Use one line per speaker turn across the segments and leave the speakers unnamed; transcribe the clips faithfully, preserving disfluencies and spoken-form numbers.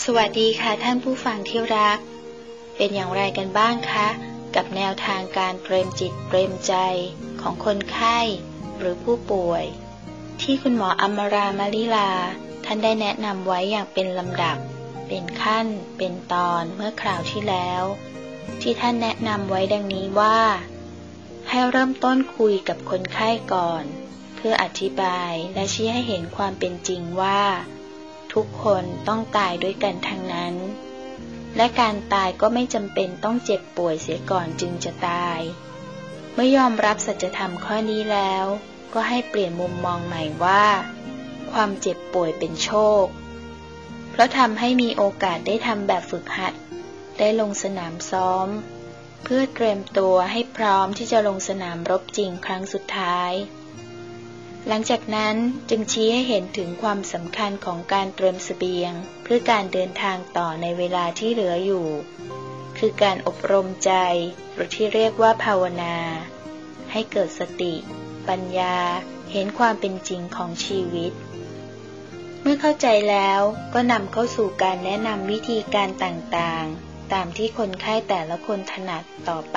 สวัสดีค่ะท่านผู้ฟังที่รักเป็นอย่างไรกันบ้างคะกับแนวทางการเตรียมจิตเตรียมใจของคนไข้หรือผู้ป่วยที่คุณหมออมรามาลิลาท่านได้แนะนำไว้อย่างเป็นลำดับเป็นขั้นเป็นตอนเมื่อคราวที่แล้วที่ท่านแนะนำไว้ดังนี้ว่าให้เริ่มต้นคุยกับคนไข้ก่อนเพื่ออธิบายและชี้ให้เห็นความเป็นจริงว่าทุกคนต้องตายด้วยกันทั้งนั้นและการตายก็ไม่จำเป็นต้องเจ็บป่วยเสียก่อนจึงจะตายเมื่อยอมรับสัจธรรมข้อนี้แล้วก็ให้เปลี่ยนมุมมองใหม่ว่าความเจ็บป่วยเป็นโชคเพราะทำให้มีโอกาสได้ทำแบบฝึกหัดได้ลงสนามซ้อมเพื่อเตรียมตัวให้พร้อมที่จะลงสนามรบจริงครั้งสุดท้ายหลังจากนั้นจึงชี้ให้เห็นถึงความสำคัญของการเตรียมเสบียงเพื่อการเดินทางต่อในเวลาที่เหลืออยู่คือการอบรมใจหรือที่เรียกว่าภาวนาให้เกิดสติปัญญาเห็นความเป็นจริงของชีวิตเมื่อเข้าใจแล้วก็นำเข้าสู่การแนะนำวิธีการต่างๆตามที่คนไข้แต่ละคนถนัดต่อไป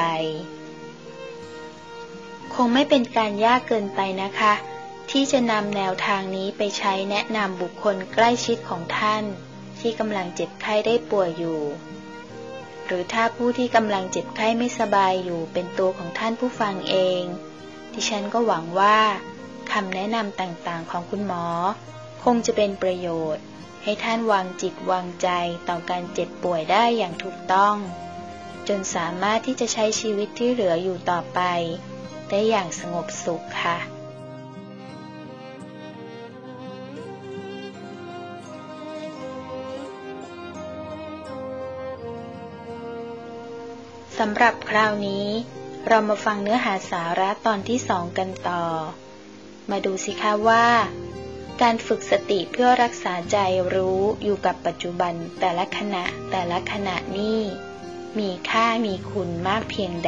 คงไม่เป็นการยากเกินไปนะคะที่จะนำแนวทางนี้ไปใช้แนะนำบุคคลใกล้ชิดของท่านที่กำลังเจ็บไข้ได้ป่วยอยู่หรือถ้าผู้ที่กำลังเจ็บไข้ไม่สบายอยู่เป็นตัวของท่านผู้ฟังเองดิฉันก็หวังว่าคำแนะนำต่างๆของคุณหมอคงจะเป็นประโยชน์ให้ท่านวางจิตวางใจต่อการเจ็บป่วยได้อย่างถูกต้องจนสามารถที่จะใช้ชีวิตที่เหลืออยู่ต่อไปได้อย่างสงบสุขค่ะสำหรับคราวนี้เรามาฟังเนื้อหาสาระตอนที่สองกันต่อมาดูสิคะว่าการฝึกสติเพื่อรักษาใจรู้อยู่กับปัจจุบันแต่ละขณะแต่ละขณะนี้มีค่ามีคุณมากเพียงใด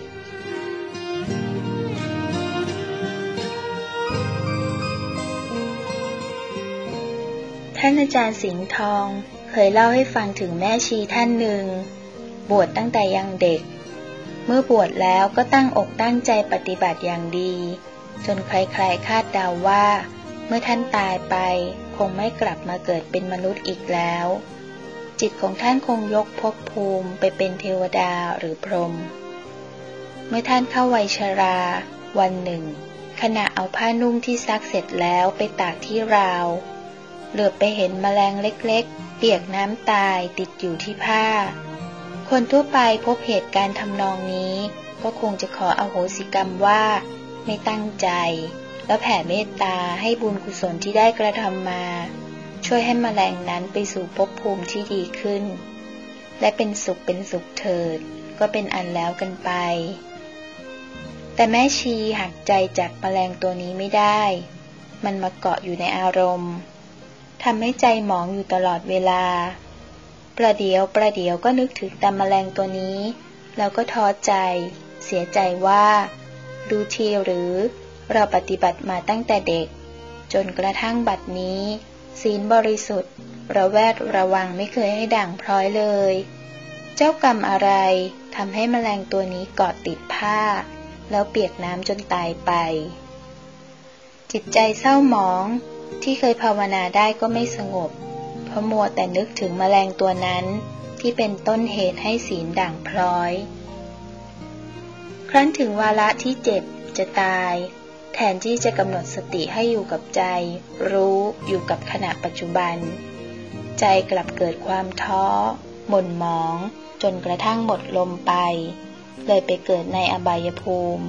ท่านอาจารย์สิงห์ทองเคยเล่าให้ฟังถึงแม่ชีท่านหนึ่งบวชตั้งแต่ยังเด็กเมื่อบวชแล้วก็ตั้งอกตั้งใจปฏิบัติอย่างดีจนใครๆคาดเดาว่าเมื่อท่านตายไปคงไม่กลับมาเกิดเป็นมนุษย์อีกแล้วจิตของท่านคงยกภพภูมิไปเป็นเทวดาหรือพรหมเมื่อท่านเข้าวัยชราวันหนึ่งขณะเอาผ้านุ่งที่ซักเสร็จแล้วไปตากที่ราวเหลือบไปเห็นแมลงเล็กๆเปียกน้ำตายติดอยู่ที่ผ้าคนทั่วไปพบเหตุการณ์ทำนองนี้ก็คงจะขออโหสิกรรมว่าไม่ตั้งใจแล้วแผ่เมตตาให้บุญกุศลที่ได้กระทำมาช่วยให้แมลงนั้นไปสู่ภพภูมิที่ดีขึ้นและเป็นสุขเป็นสุขเถิดก็เป็นอันแล้วกันไปแต่แม่ชีหักใจจากแมลงตัวนี้ไม่ได้มันมาเกาะอยู่ในอารมณ์ทำให้ใจหมองอยู่ตลอดเวลาประเดี๋ยวประเดี๋ยวก็นึกถึงแต่แมลงตัวนี้แล้วก็ท้อใจเสียใจว่าดูทีหรือเราปฏิบัติมาตั้งแต่เด็กจนกระทั่งบัดนี้ศีลบริสุทธิ์ระแวดระวังไม่เคยให้ด่างพร้อยเลยเจ้ากรรมอะไรทำให้แมลงตัวนี้เกาะติดผ้าแล้วเปียกน้ำจนตายไปจิตใจเศร้าหมองที่เคยภาวนาได้ก็ไม่สงบเพราะมัวแต่นึกถึงแมลงตัวนั้นที่เป็นต้นเหตุให้ศีลด่างพร้อยครั้นถึงวาระที่เจ็บจะตายแทนที่จะกำหนดสติให้อยู่กับใจรู้อยู่กับขณะปัจจุบันใจกลับเกิดความท้อหม่นหมองจนกระทั่งหมดลมไปเลยไปเกิดในอบายภูมิ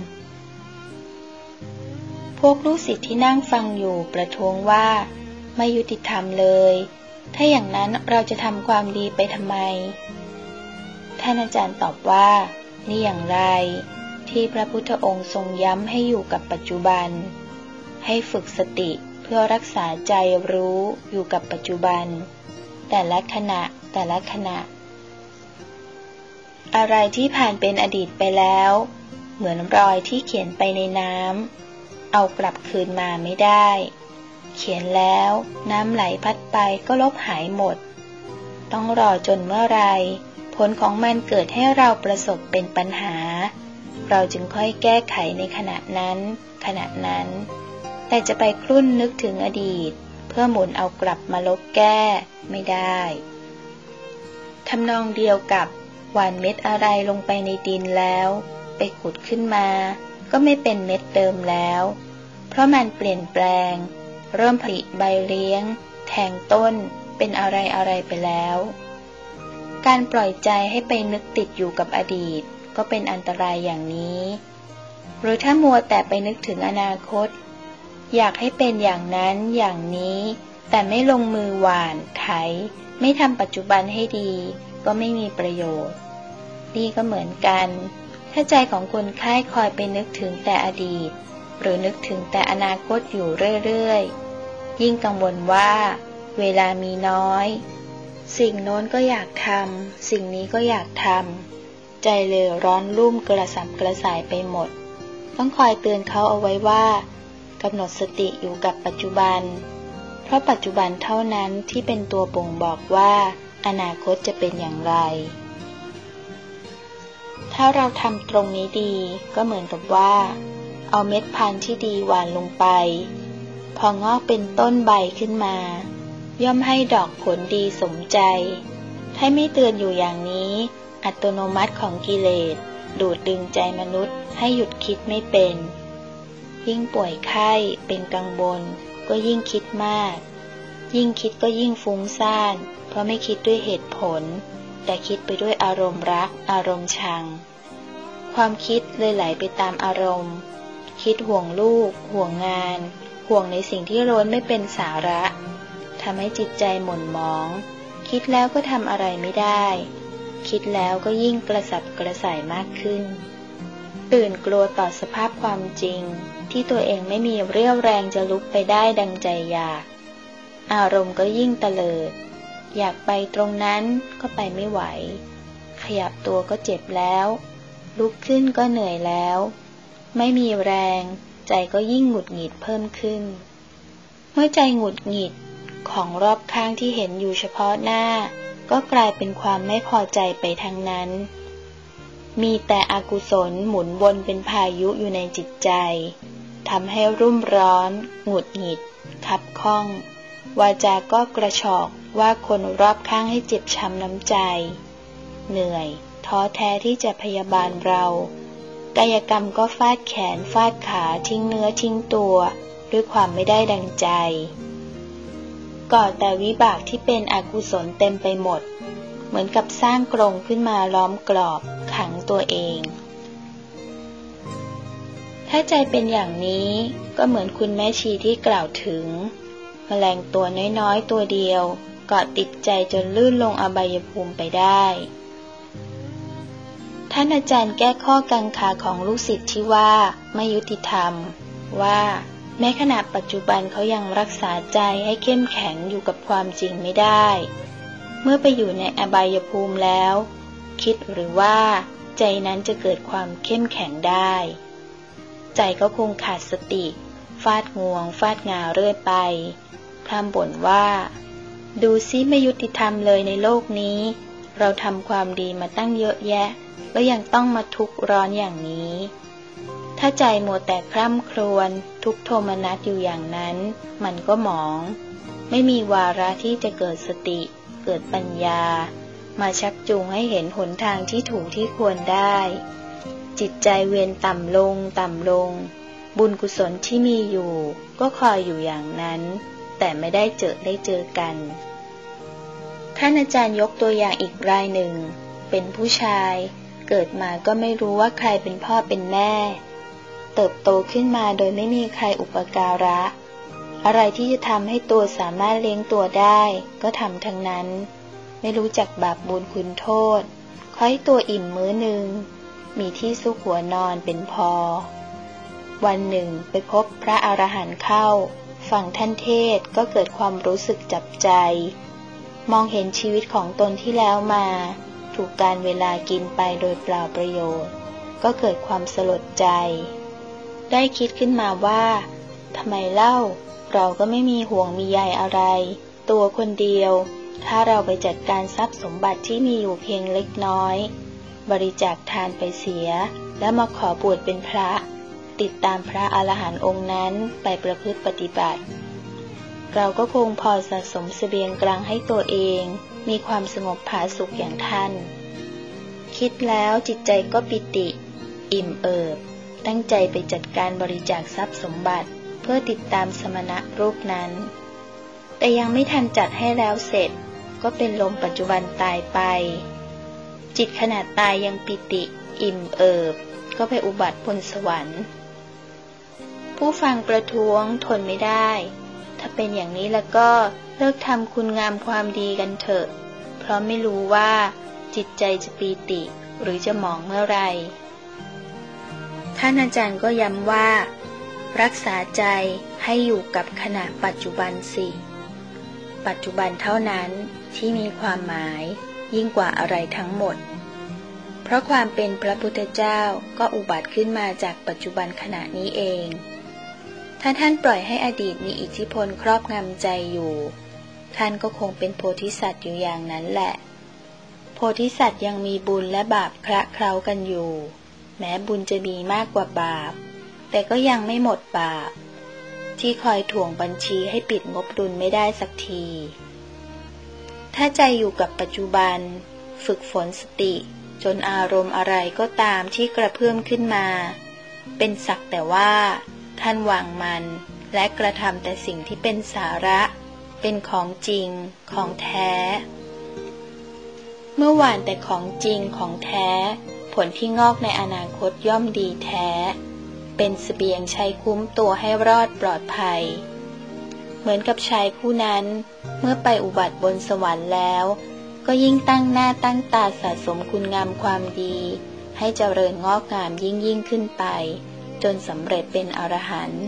พวกลูกศิษย์ที่นั่งฟังอยู่ประท้วงว่าไม่ยุติธรรมเลยถ้าอย่างนั้นเราจะทำความดีไปทำไมท่านอาจารย์ตอบว่านี่อย่างไรที่พระพุทธองค์ทรงย้ำให้อยู่กับปัจจุบันให้ฝึกสติเพื่อรักษาใจรู้อยู่กับปัจจุบันแต่ละขณะแต่ละขณะอะไรที่ผ่านเป็นอดีตไปแล้วเหมือนรอยที่เขียนไปในน้ำเอากลับคืนมาไม่ได้เขียนแล้วน้ำไหลพัดไปก็ลบหายหมดตต้องรอจนเมื่อไรผลของมันเกิดให้เราประสบเป็นปัญหาเราจึงค่อยแก้ไขในขณะนั้นขณะนั้นแต่จะไปครุ่นนึกถึงอดีตเพื่อหมุนเอากลับมาลบแก้ไม่ได้ทำนองเดียวกับหว่านเม็ดอะไรลงไปในดินแล้วไปขุดขึ้นมาก็ไม่เป็นเม็ดเดิมแล้วเพราะมันเปลี่ยนแปลงเริ่มผลิใบเลี้ยงแทงต้นเป็นอะไรอะไรไปแล้วการปล่อยใจให้ไปนึกติดอยู่กับอดีตก็เป็นอันตรายอย่างนี้หรือถ้ามัวแต่ไปนึกถึงอนาคตอยากให้เป็นอย่างนั้นอย่างนี้แต่ไม่ลงมือหว่านไถไม่ทำปัจจุบันให้ดีก็ไม่มีประโยชน์นี่ก็เหมือนกันถ้าใจของคนไข้คอยไปนึกถึงแต่อดีตหรือนึกถึงแต่อนาคตอยู่เรื่อยๆยิ่งกังวลว่าเวลามีน้อยสิ่งโน้นก็อยากทำสิ่งนี้ก็อยากทำใจเลยร้อนรุ่มกระสับกระส่ายไปหมดต้องคอยเตือนเขาเอาไว้ว่ากำหนดสติอยู่กับปัจจุบันเพราะปัจจุบันเท่านั้นที่เป็นตัวบ่งบอกว่าอนาคตจะเป็นอย่างไรถ้าเราทำตรงนี้ดีก็เหมือนกับว่าเอาเม็ดพันธุ์ที่ดีหว่านลงไปพองอกเป็นต้นใบขึ้นมาย่อมให้ดอกผลดีสมใจถ้าไม่เตือนอยู่อย่างนี้อัตโนมัติของกิเลสดูดดึงใจมนุษย์ให้หยุดคิดไม่เป็นยิ่งป่วยไข้เป็นกังวลก็ยิ่งคิดมากยิ่งคิดก็ยิ่งฟุ้งซ่านเพราะไม่คิดด้วยเหตุผลแต่คิดไปด้วยอารมณ์รักอารมณ์ชังความคิดเลยไหลไปตามอารมณ์คิดห่วงลูกห่วงงานห่วงในสิ่งที่ล้วนไม่เป็นสาระทำให้จิตใจหม่นหมองคิดแล้วก็ทำอะไรไม่ได้คิดแล้วก็ยิ่งกระสับกระส่ายมากขึ้นตื่นกลัวต่อสภาพความจริงที่ตัวเองไม่มีเรี่ยวแรงจะลุกไปได้ดังใจอยากอารมณ์ก็ยิ่งเตลิดอยากไปตรงนั้นก็ไปไม่ไหวขยับตัวก็เจ็บแล้วลุกขึ้นก็เหนื่อยแล้วไม่มีแรงใจก็ยิ่งหงุดหงิดเพิ่มขึ้นเมื่อใจหงุดหงิดของรอบข้างที่เห็นอยู่เฉพาะหน้าก็กลายเป็นความไม่พอใจไปทั้งนั้นมีแต่อกุศลหมุนวนเป็นพายุอยู่ในจิตใจทำให้รุ่มร้อนหงุดหงิดคับข้องวาจาก็กระชอกว่าคนรอบข้างให้เจ็บช้ำน้ำใจเหนื่อยท้อแท้ที่จะพยาบาลเรากายกรรมก็ฟาดแขนฟาดขาทิ้งเนื้อทิ้งตัวด้วยความไม่ได้ดังใจก่อแต่วิบากที่เป็นอกุศลเต็มไปหมดเหมือนกับสร้างกรงขึ้นมาล้อมกรอบขังตัวเองถ้าใจเป็นอย่างนี้ก็เหมือนคุณแม่ชีที่กล่าวถึงแมลงตัวน้อยๆตัวเดียวเกาะติดใจจนลื่นลงอบายภูมิไปได้ท่านอาจารย์แก้ข้อกังขาของลูกศิษย์ที่ว่าไม่ยุติธรรมว่าแม้ขณะปัจจุบันเขายังรักษาใจให้เข้มแข็งอยู่กับความจริงไม่ได้เมื่อไปอยู่ในอบายภูมิแล้วคิดหรือว่าใจนั้นจะเกิดความเข้มแข็งได้ใจก็คงขาดสติฟาดงวงฟาดงาเรื่อยไปพร่ำบ่นว่าดูซิไม่ยุติธรรมเลยในโลกนี้เราทำความดีมาตั้งเยอะแยะแล้วยังต้องมาทุกข์ร้อนอย่างนี้ถ้าใจมัวแต่คร่ำครวญทุกโทมนัสอยู่อย่างนั้นมันก็หมองไม่มีวาระที่จะเกิดสติเกิดปัญญามาชักจูงให้เห็นหนทางที่ถูกที่ควรได้จิตใจเวียนต่ำลงต่ำลงบุญกุศลที่มีอยู่ก็คอยอยู่อย่างนั้นแต่ไม่ได้เจอได้เจอกันท่านอาจารย์ยกตัวอย่างอีกรายหนึ่งเป็นผู้ชายเกิดมาก็ไม่รู้ว่าใครเป็นพ่อเป็นแม่เติบโตขึ้นมาโดยไม่มีใครอุปการะอะไรที่จะทำให้ตัวสามารถเลี้ยงตัวได้ก็ทำทั้งนั้นไม่รู้จักบาปบุญคุณโทษขอให้ตัวอิ่มมื้อหนึ่งมีที่ซุกหัวนอนเป็นพอวันหนึ่งไปพบพระอรหันต์เข้าฟังท่านเทศก็เกิดความรู้สึกจับใจมองเห็นชีวิตของตนที่แล้วมาถูกการเวลากินไปโดยเปล่าประโยชน์ก็เกิดความสลดใจได้คิดขึ้นมาว่าทำไมเล่าเราก็ไม่มีห่วงมีใยอะไรตัวคนเดียวถ้าเราไปจัดการทรัพย์สมบัติที่มีอยู่เพียงเล็กน้อยบริจาคทานไปเสียแล้วมาขอบวชเป็นพระติดตามพระอรหันต์องค์นั้นไปประพฤติปฏิบัติเราก็คงพอสะสมเสบียงกลางให้ตัวเองมีความสงบผาสุกอย่างท่านคิดแล้วจิตใจก็ปิติอิ่มเอิบตั้งใจไปจัดการบริจาคทรัพย์สมบัติเพื่อติดตามสมณะรูปนั้นแต่ยังไม่ทันจัดให้แล้วเสร็จก็เป็นลมปัจจุบันตายไปจิตขณะตายยังปิติอิ่มเอิบก็ไปอุบัติบนสวรรค์ผู้ฟังประท้วงทนไม่ได้ถ้าเป็นอย่างนี้แล้วก็เลิกทำคุณงามความดีกันเถอะเพราะไม่รู้ว่าจิตใจจะปีติหรือจะหมองเมื่อไรท่านอาจารย์ก็ย้ำว่ารักษาใจให้อยู่กับขณะปัจจุบันสิปัจจุบันเท่านั้นที่มีความหมายยิ่งกว่าอะไรทั้งหมดเพราะความเป็นพระพุทธเจ้าก็อุบัติขึ้นมาจากปัจจุบันขณะนี้เองถ้าท่านปล่อยให้อดีตมีอิทธิพลครอบงำใจอยู่ท่านก็คงเป็นโพธิสัตว์อยู่อย่างนั้นแหละโพธิสัตว์ยังมีบุญและบาปคละเคล้ากันอยู่แม้บุญจะมีมากกว่าบาปแต่ก็ยังไม่หมดบาปที่คอยถ่วงบัญชีให้ปิดงบดุลไม่ได้สักทีถ้าใจอยู่กับปัจจุบันฝึกฝนสติจนอารมณ์อะไรก็ตามที่กระเพื่อมขึ้นมาเป็นสักแต่ว่าท่านวางมันและกระทำแต่สิ่งที่เป็นสาระเป็นของจริงของแท้เมื่อวานแต่ของจริงของแท้ผลที่งอกในอนาคตย่อมดีแท้เป็นเสบียงใช้คุ้มตัวให้รอดปลอดภัยเหมือนกับชายผู้นั้นเมื่อไปอุบัติบนสวรรค์แล้วก็ยิ่งตั้งหน้าตั้งตาสะสมคุณงามความดีให้เจริญงอกงามยิ่งยิ่งขึ้นไปจนสำเร็จเป็นอรหันต์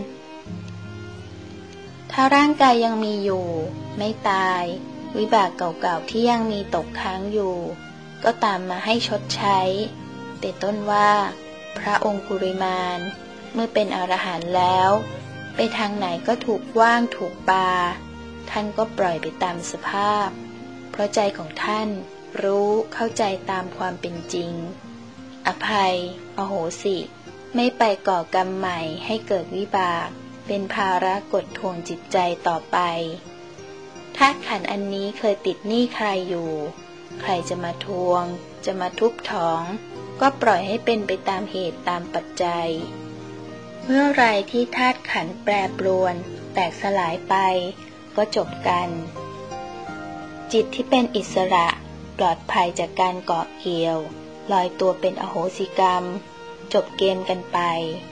ถ้าร่างกายยังมีอยู่ไม่ตายวิบากเก่าๆที่ยังมีตกค้างอยู่ก็ตามมาให้ชดใช้เป็นต้นว่าพระองค์กุริมานเมื่อเป็นอรหันต์แล้วไปทางไหนก็ถูกว่างถูกปาท่านก็ปล่อยไปตามสภาพเพราะใจของท่านรู้เข้าใจตามความเป็นจริงอภัยอโหสิไม่ไปก่อกรรมใหม่ให้เกิดวิบากเป็นภาระกดทวงจิตใจต่อไปธาตุขันธ์อันนี้เคยติดหนี้ใครอยู่ใครจะมาทวงจะมาทุบท้องก็ปล่อยให้เป็นไปตามเหตุตามปัจจัยเมื่อไรที่ธาตุขันธ์แปรปรวนแตกสลายไปก็จบกันจิตที่เป็นอิสระปลอดภัยจากการเกาะเกี่ยวลอยตัวเป็นอโหสิกรรมจบเกมกันไป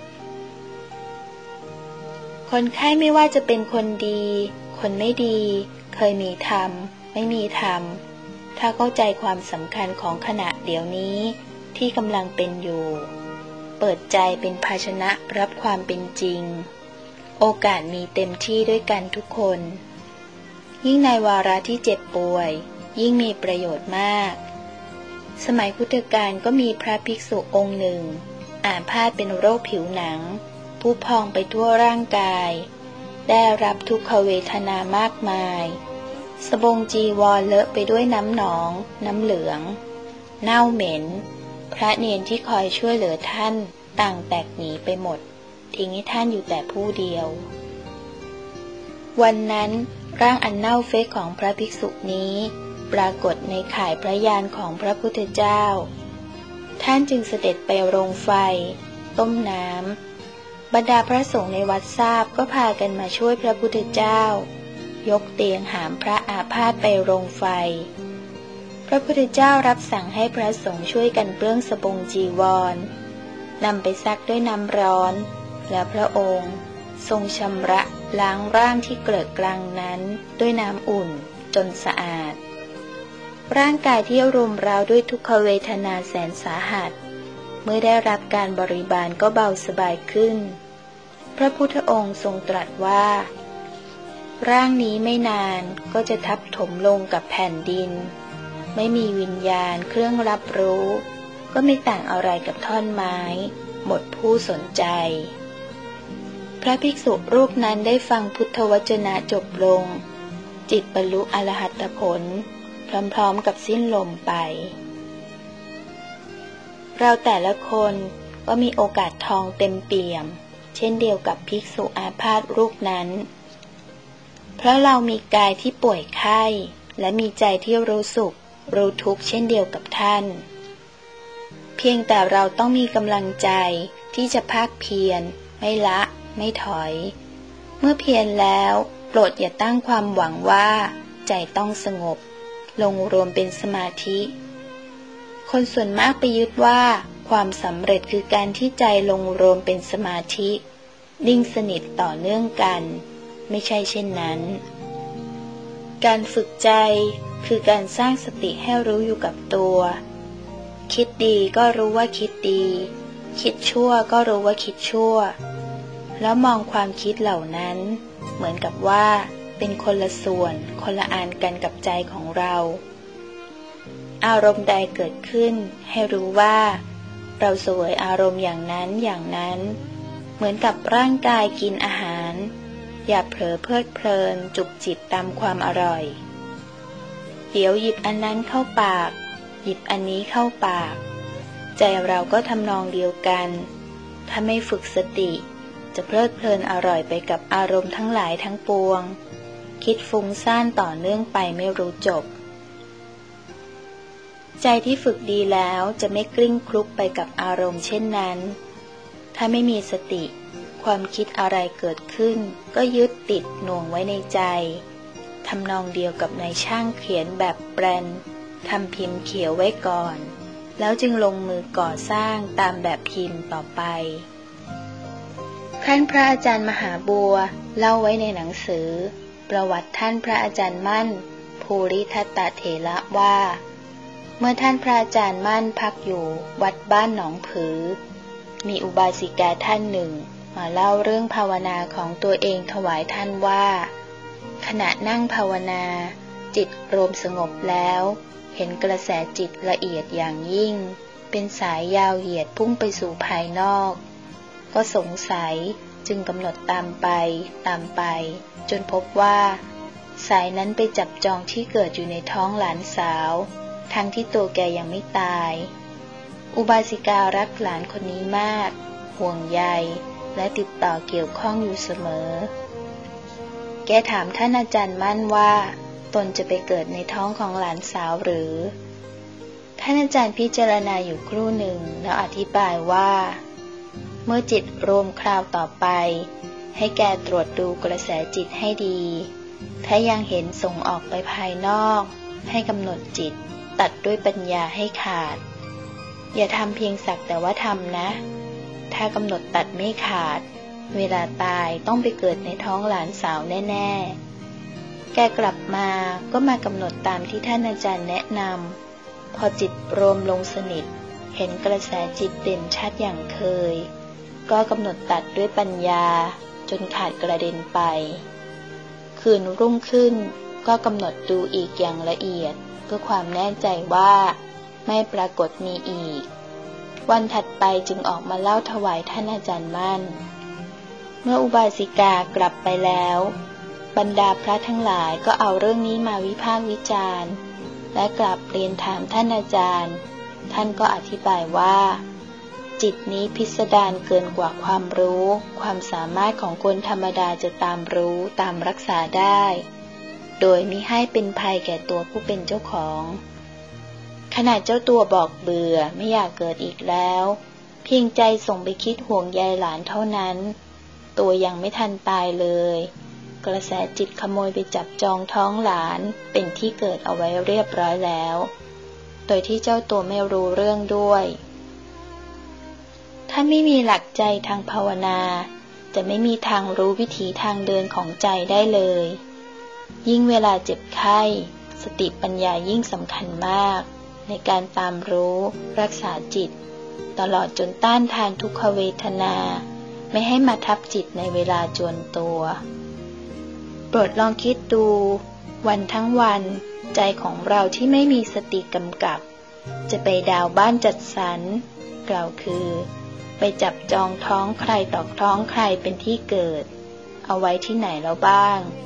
คนไข้ไม่ว่าจะเป็นคนดีคนไม่ดีเคยมีธรรมไม่มีธรรมถ้าเข้าใจความสำคัญของขณะเดี๋ยวนี้ที่กำลังเป็นอยู่เปิดใจเป็นภาชนะรับความเป็นจริงโอกาสมีเต็มที่ด้วยกันทุกคนยิ่งในวาระที่เจ็บป่วยยิ่งมีประโยชน์มากสมัยพุทธกาลก็มีพระภิกษุองค์หนึ่งอาพาธเป็นโรคผิวหนังพุพองไปทั่วร่างกายได้รับทุกขเวทนามากมายสบงจีวรเลอะไปด้วยน้ำหนองน้ำเหลืองเน่าเหม็นพระเนรที่คอยช่วยเหลือท่านต่างแตกหนีไปหมดทิ้งให้ท่านอยู่แต่ผู้เดียววันนั้นร่างอันเน่าเฟะของพระภิกษุนี้ปรากฏในข่ายพระยานของพระพุทธเจ้าท่านจึงเสด็จไปโรงไฟต้มน้ำบรรดาพระสงฆ์ในวัดทราบก็พากันมาช่วยพระพุทธเจ้ายกเตียงหามพระอาพาธไปโรงไฟพระพุทธเจ้ารับสั่งให้พระสงฆ์ช่วยกันเปลื้องสบงจีวรนำไปซักด้วยน้ำร้อนและพระองค์ทรงชำระล้างร่างที่เกลอะกลังนั้นด้วยน้ำอุ่นจนสะอาดร่างกายที่รุมเร้าด้วยทุกขเวทนาแสนสาหัสเมื่อได้รับการบริบาลก็เบาสบายขึ้นพระพุทธองค์ทรงตรัสว่าร่างนี้ไม่นานก็จะทับถมลงกับแผ่นดินไม่มีวิญญาณเครื่องรับรู้ก็ไม่ต่างอะไรกับท่อนไม้หมดผู้สนใจพระภิกษุรูปนั้นได้ฟังพุทธวจนะจบลงจิตบรรลุอรหัตผลพร้อมๆกับสิ้นลมไปเราแต่ละคนก็มีโอกาสทองเต็มเปี่ยมเช่นเดียวกับภิกษุอาพาธรูปนั้นเพราะเรามีกายที่ป่วยไข้และมีใจที่รู้สุขรู้ทุกข์เช่นเดียวกับท่านเพียงแต่เราต้องมีกำลังใจที่จะภาคเพียรไม่ละไม่ถอยเมื่อเพียรแล้วโปรดอย่าตั้งความหวังว่าใจต้องสงบลงรวมเป็นสมาธิคนส่วนมากไปยึดว่าความสำเร็จคือการที่ใจลงรวมเป็นสมาธินิ่งสนิทต่อเนื่องกันไม่ใช่เช่นนั้นการฝึกใจคือการสร้างสติให้รู้อยู่กับตัวคิดดีก็รู้ว่าคิดดีคิดชั่วก็รู้ว่าคิดชั่วแล้วมองความคิดเหล่านั้นเหมือนกับว่าเป็นคนละส่วนคนละอันกันกับใจของเราอารมณ์ใดเกิดขึ้นให้รู้ว่าเราเสวยอารมณ์อย่างนั้นอย่างนั้นเหมือนกับร่างกายกินอาหารอย่าเผลอเพลิดเพลินจุกจิกตามความอร่อยเดี๋ยวหยิบอันนั้นเข้าปากหยิบอันนี้เข้าปากใจเราก็ทำนองเดียวกันถ้าไม่ฝึกสติจะเพลิดเพลินอร่อยไปกับอารมณ์ทั้งหลายทั้งปวงคิดฟุ้งซ่านต่อเนื่องไปไม่รู้จบใจที่ฝึกดีแล้วจะไม่กลิ้งคลุกไปกับอารมณ์เช่นนั้นถ้าไม่มีสติความคิดอะไรเกิดขึ้นก็ยึดติดหน่วงไว้ในใจทำนองเดียวกับนายช่างเขียนแบบแปลนทำพิมพ์เขียวไว้ก่อนแล้วจึงลงมือก่อสร้างตามแบบพิมพ์ต่อไปท่านพระอาจารย์มหาบัวเล่าไว้ในหนังสือประวัติท่านพระอาจารย์มั่นภูริทัตตเถระว่าเมื่อท่านพระอาจารย์มั่นพักอยู่วัดบ้านหนองผือมีอุบาสิกาท่านหนึ่งมาเล่าเรื่องภาวนาของตัวเองถวายท่านว่าขณะนั่งภาวนาจิตรวมสงบแล้วเห็นกระแสจิตละเอียดอย่างยิ่งเป็นสายยาวเหยียดพุ่งไปสู่ภายนอกก็สงสัยจึงกำหนดตามไปตามไปจนพบว่าสายนั้นไปจับจองที่เกิดอยู่ในท้องหลานสาวทั้งที่ตัวแกยังไม่ตายอุบาสิการักหลานคนนี้มากห่วงใยและติดต่อเกี่ยวข้องอยู่เสมอแกถามท่านอาจารย์มั่นว่าตนจะไปเกิดในท้องของหลานสาวหรือท่านอาจารย์พิจารณาอยู่ครู่หนึ่งแล้วอธิบายว่าเมื่อจิตรวมคราวต่อไปให้แกตรวจดูกระแสจิตให้ดีถ้ายังเห็นส่งออกไปภายนอกให้กำหนดจิตตัดด้วยปัญญาให้ขาดอย่าทำเพียงสักแต่ว่าทำนะถ้ากำหนดตัดไม่ขาดเวลาตายต้องไปเกิดในท้องหลานสาวแน่ๆแกกลับมาก็มากำหนดตามที่ท่านอาจารย์แนะนำพอจิตรวมลงสนิทเห็นกระแสจิตเด่นชัดอย่างเคยก็กำหนดตัดด้วยปัญญาจนขาดกระเด็นไปคืนรุ่งขึ้นก็กำหนดดูอีกอย่างละเอียดเพื่อความแน่ใจว่าไม่ปรากฏมีอีกวันถัดไปจึงออกมาเล่าถวายท่านอาจารย์มั่นเมื่ออุบาสิกากลับไปแล้วบรรดาพระทั้งหลายก็เอาเรื่องนี้มาวิพากษ์วิจารณ์และกลับเรียนถามท่านอาจารย์ท่านก็อธิบายว่าจิตนี้พิสดารเกินกว่าความรู้ความสามารถของคนธรรมดาจะตามรู้ตามรักษาได้โดยมิให้เป็นภัยแก่ตัวผู้เป็นเจ้าของขณะเจ้าตัวบอกเบื่อไม่อยากเกิดอีกแล้วเพียงใจส่งไปคิดห่วงใยหลานเท่านั้นตัวยังไม่ทันตายเลยกระแสจิตขโมยไปจับจองท้องหลานเป็นที่เกิดเอาไว้เรียบร้อยแล้วโดยที่เจ้าตัวไม่รู้เรื่องด้วยถ้าไม่มีหลักใจทางภาวนาจะไม่มีทางรู้วิถีทางเดินของใจได้เลยยิ่งเวลาเจ็บไข้สติปัญญายิ่งสำคัญมากในการตามรู้รักษาจิตตลอดจนต้านทานทุกขเวทนาไม่ให้มาทับจิตในเวลาจวนตัวโปรดลองคิดดูวันทั้งวันใจของเราที่ไม่มีสติกำกับจะไปดาวบ้านจัดสรรกล่าวคือไปจับจองท้องใครตอกท้องใครเป็นที่เกิดเอาไว้ที่ไหนแล้วบ้าง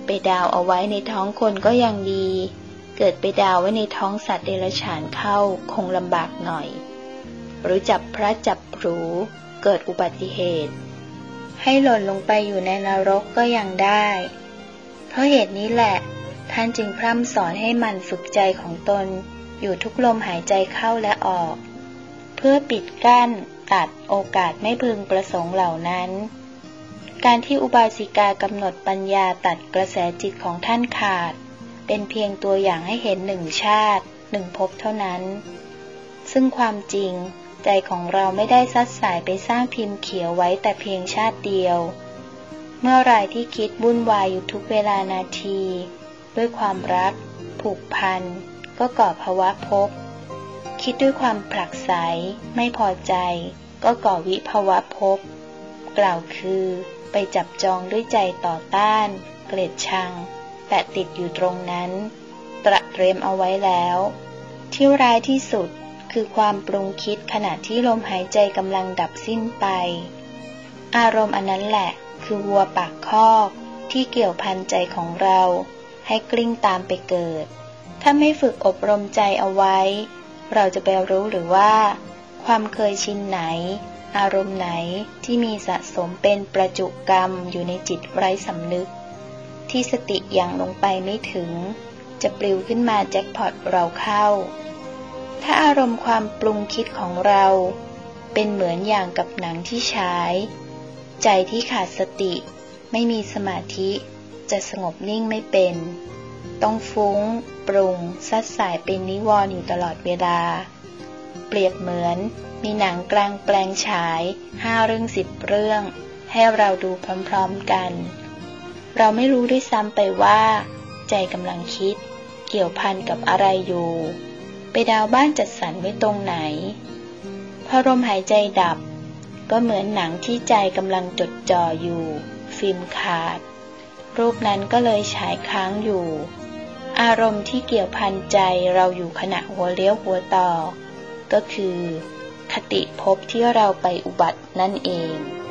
ไปดาวเอาไว้ในท้องคนก็ยังดีเกิดไปดาวไว้ในท้องสัตว์เดรัจฉานเข้าคงลำบากหน่อยหรือจับพระจับผลูเกิดอุบัติเหตุให้หล่นลงไปอยู่ในนรกก็ยังได้เพราะเหตุนี้แหละท่านจึงพร่ำสอนให้มันฝึกใจของตนอยู่ทุกลมหายใจเข้าและออกเพื่อปิดกั้นตัดโอกาสไม่พึงประสงค์เหล่านั้นการที่อุบาสิกากำหนดปัญญาตัดกระแสจิตของท่านขาดเป็นเพียงตัวอย่างให้เห็นหนึ่งชาติหนึ่งภพเท่านั้นซึ่งความจริงใจของเราไม่ได้ซัดสายไปสร้างพิมพ์เขียวไว้แต่เพียงชาติเดียวเมื่อไรที่คิดวุ่นวายอยู่ทุกเวลานาทีด้วยความรักผูกพันก็ก่อภวภพคิดด้วยความผลักไสไม่พอใจก็ก่อวิภวภพกล่าวคือไปจับจองด้วยใจต่อต้านเกลียดชังแต่ติดอยู่ตรงนั้นตระเตรียมเอาไว้แล้วที่ร้ายที่สุดคือความปรุงคิดขณะที่ลมหายใจกำลังดับสิ้นไปอารมณ์อันนั้นแหละคือวัวปากคอกที่เกี่ยวพันใจของเราให้กลิ้งตามไปเกิดถ้าไม่ฝึกอบรมใจเอาไว้เราจะไปรู้หรือว่าความเคยชินไหนอารมณ์ไหนที่มีสะสมเป็นประจุกรรมอยู่ในจิตไร้สำนึกที่สติยังลงไปไม่ถึงจะปลิวขึ้นมาแจ็คพอตเราเข้าถ้าอารมณ์ความปรุงคิดของเราเป็นเหมือนอย่างกับหนังที่ฉายใจที่ขาดสติไม่มีสมาธิจะสงบนิ่งไม่เป็นต้องฟุ้งปรุงซัดสายเป็นนิวรณ์อยู่ตลอดเวลาเปรียบเหมือนมีหนังกลางแปลงฉายห้าเรื่องสิบเรื่องให้เราดูพร้อมๆกันเราไม่รู้ด้วยซ้ำไปว่าใจกำลังคิดเกี่ยวพันกับอะไรอยู่ไปดาวบ้านจัดสรรไว้ตรงไหนพอลมหายใจดับก็เหมือนหนังที่ใจกำลังจดจ่ออยู่ฟิล์มขาดรูปนั้นก็เลยฉายค้างอยู่อารมณ์ที่เกี่ยวพันใจเราอยู่ขณะหัวเลี้ยวหัวต่อก็คือคติภพที่เราไปอุบัตินั่นเอง